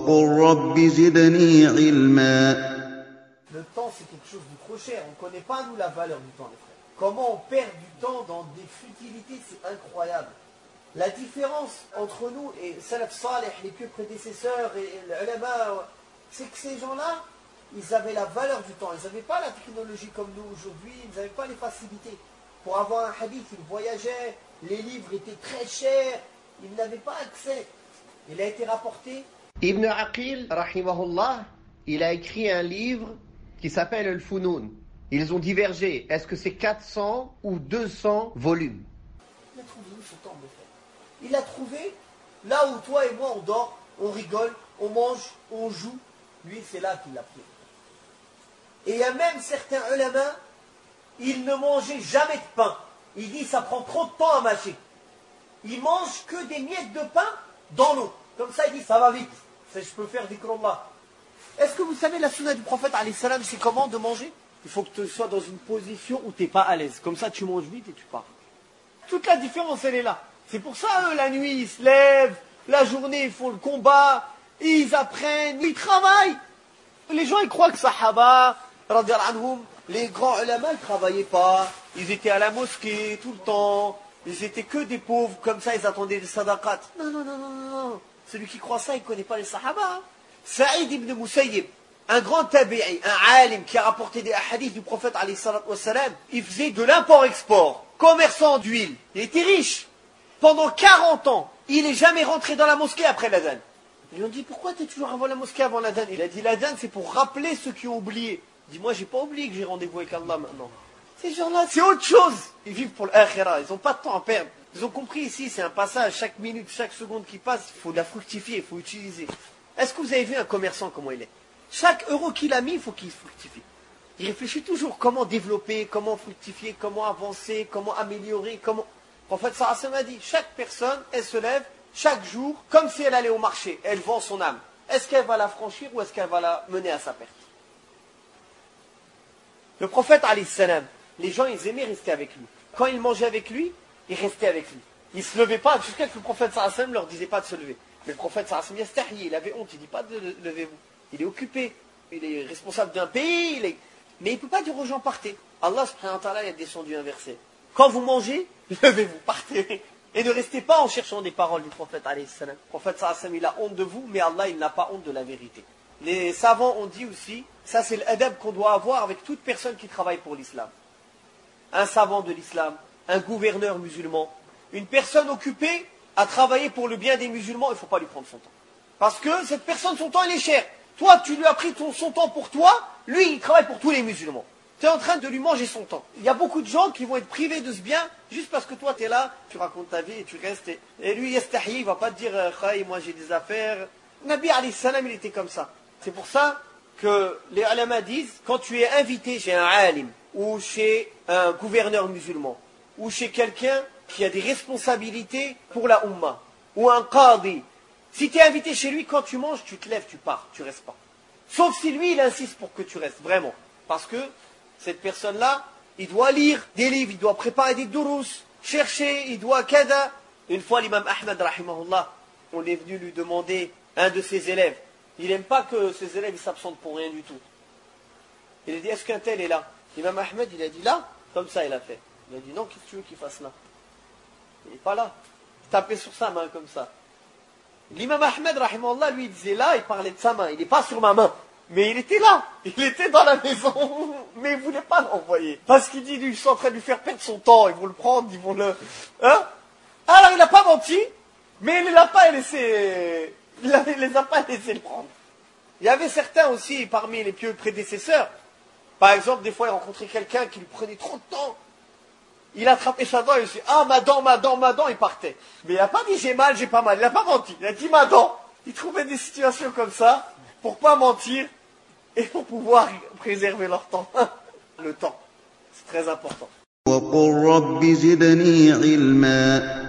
Le temps, c'est quelque chose de trop cher. On ne connaît pas, nous, la valeur du temps, les frères. Comment on perd du temps dans des futilités, c'est incroyable. La différence entre nous et Salaf Salih, les pieux prédécesseurs et les ulama, c'est que ces gens-là, ils avaient la valeur du temps. Ils n'avaient pas la technologie comme nous aujourd'hui, ils n'avaient pas les facilités. Pour avoir un hadith, ils voyageaient, les livres étaient très chers, ils n'avaient pas accès. Il a été rapporté. Ibn Aqil, rahimahullah, il a écrit un livre qui s'appelle Al-Funun. Ils ont divergé. Est-ce que c'est 400 ou 200 volumes? Il a trouvé où ce temps de faire? Il a trouvé là où toi et moi on dort, on rigole, on mange, on joue. Lui, c'est là qu'il l'a pris. Et il y a même certains ulama, ils ne mangeaient jamais de pain. Il dit ça prend trop de temps à mâcher. Ils mangent que des miettes de pain dans l'eau. Comme ça, il dit ça va vite. Je peux faire des kromba. Est-ce que vous savez la sunna du prophète alayhi salam, c'est comment de manger? Il faut que tu sois dans une position où tu n'es pas à l'aise. Comme ça, tu manges vite et tu pars. Toute la différence, elle est là. C'est pour ça, eux, la nuit, ils se lèvent. La journée, ils font le combat. Ils apprennent. Ils travaillent. Les gens, ils croient que Sahaba, radiyallahu anhum, les grands ulama, ils ne travaillaient pas. Ils étaient à la mosquée tout le temps. Ils étaient que des pauvres. Comme ça, ils attendaient les sadaqat. Non, non, non, non, non. Celui qui croit ça, il ne connaît pas les Sahaba. Saïd ibn Musayyib, un grand tabi'i, un alim qui a rapporté des hadiths du prophète alayhi salatu wassalam, il faisait de l'import-export, commerçant d'huile, il était riche. Pendant 40 ans, il n'est jamais rentré dans la mosquée après l'adhan. Ils lui ont dit, pourquoi tu es toujours avant la mosquée avant l'adhan? Il a dit, l'adhan c'est pour rappeler ceux qui ont oublié. Il dit, moi j'ai pas oublié que j'ai rendez-vous avec Allah maintenant. Ces gens-là, c'est autre chose. Ils vivent pour l'akhira, ils n'ont pas de temps à perdre. Ils ont compris ici, c'est un passage, chaque minute, chaque seconde qui passe, il faut la fructifier, il faut utiliser. Est-ce que vous avez vu un commerçant comment il est? Chaque euro qu'il a mis, il faut qu'il fructifie. Il réfléchit toujours comment développer, comment fructifier, comment avancer, comment améliorer, comment... Le prophète sallallahu alayhi wa sallam a dit, chaque personne, elle se lève chaque jour, comme si elle allait au marché, elle vend son âme. Est-ce qu'elle va la franchir ou est-ce qu'elle va la mener à sa perte? Le prophète alayhi salam, les gens ils aimaient rester avec lui. Quand ils mangeaient avec lui, ils restaient avec lui. Ils ne se levaient pas, jusqu'à ce que le prophète sallallahu alayhi wa sallam leur disait pas de se lever. Mais le prophète sallallahu alayhi wa sallam, il avait honte, il ne dit pas de levez-vous. Il est occupé, il est responsable d'un pays, mais il ne peut pas dire aux gens partez. Allah subhanahu wa ta'ala a descendu un verset. Quand vous mangez, levez-vous, partez. Et ne restez pas en cherchant des paroles du prophète alayhi salam. Le prophète sallallahu alayhi wa sallam, il a honte de vous, mais Allah il n'a pas honte de la vérité. Les savants ont dit aussi, ça c'est l'adab qu'on doit avoir avec toute personne qui travaille pour l'islam. Un savant de l'islam, un gouverneur musulman, une personne occupée à travailler pour le bien des musulmans, il ne faut pas lui prendre son temps. Parce que cette personne, son temps, il est cher. Toi, tu lui as pris son temps pour toi, lui, il travaille pour tous les musulmans. Tu es en train de lui manger son temps. Il y a beaucoup de gens qui vont être privés de ce bien, juste parce que toi, tu es là, tu racontes ta vie et tu restes. Et lui, yastahi, il ne va pas te dire, moi j'ai des affaires. Nabi alayhi salam, il était comme ça. C'est pour ça que les ulama disent, quand tu es invité chez un alim, ou chez un gouverneur musulman, ou chez quelqu'un qui a des responsabilités pour la Ummah, ou un qadi. Si tu es invité chez lui, quand tu manges, tu te lèves, tu pars, tu restes pas. Sauf si lui, il insiste pour que tu restes, vraiment. Parce que cette personne-là, il doit lire des livres, il doit préparer des durous, chercher, il doit kada. Une fois, l'imam Ahmad, rahimahullah, on est venu lui demander, un de ses élèves, il n'aime pas que ses élèves s'absentent pour rien du tout. Il a dit, est-ce qu'un tel est là? L'imam Ahmad, il a dit là, comme ça il a fait. Il a dit, non, qu'est-ce que tu veux qu'il fasse là? Il n'est pas là. Il tapait sur sa main comme ça. L'imam Ahmed, rahimahullah, lui, il disait là, il parlait de sa main. Il n'est pas sur ma main. Mais il était là. Il était dans la maison. Mais il ne voulait pas l'envoyer. Parce qu'il dit, lui, ils sont en train de lui faire perdre son temps. Ils vont le prendre, ils vont le... Hein? Alors, il n'a pas menti. Mais il ne les a pas laissé le prendre. Il y avait certains aussi, parmi les pieux prédécesseurs. Par exemple, des fois, il rencontrait quelqu'un qui lui prenait trop de temps. Il attrapait sa dent et il dit, ah, ma dent, il partait. Mais il n'a pas dit, j'ai mal, j'ai pas mal. Il n'a pas menti. Il a dit, ma dent. Il trouvait des situations comme ça, pour pas mentir, et pour pouvoir préserver leur temps. Le temps. C'est très important.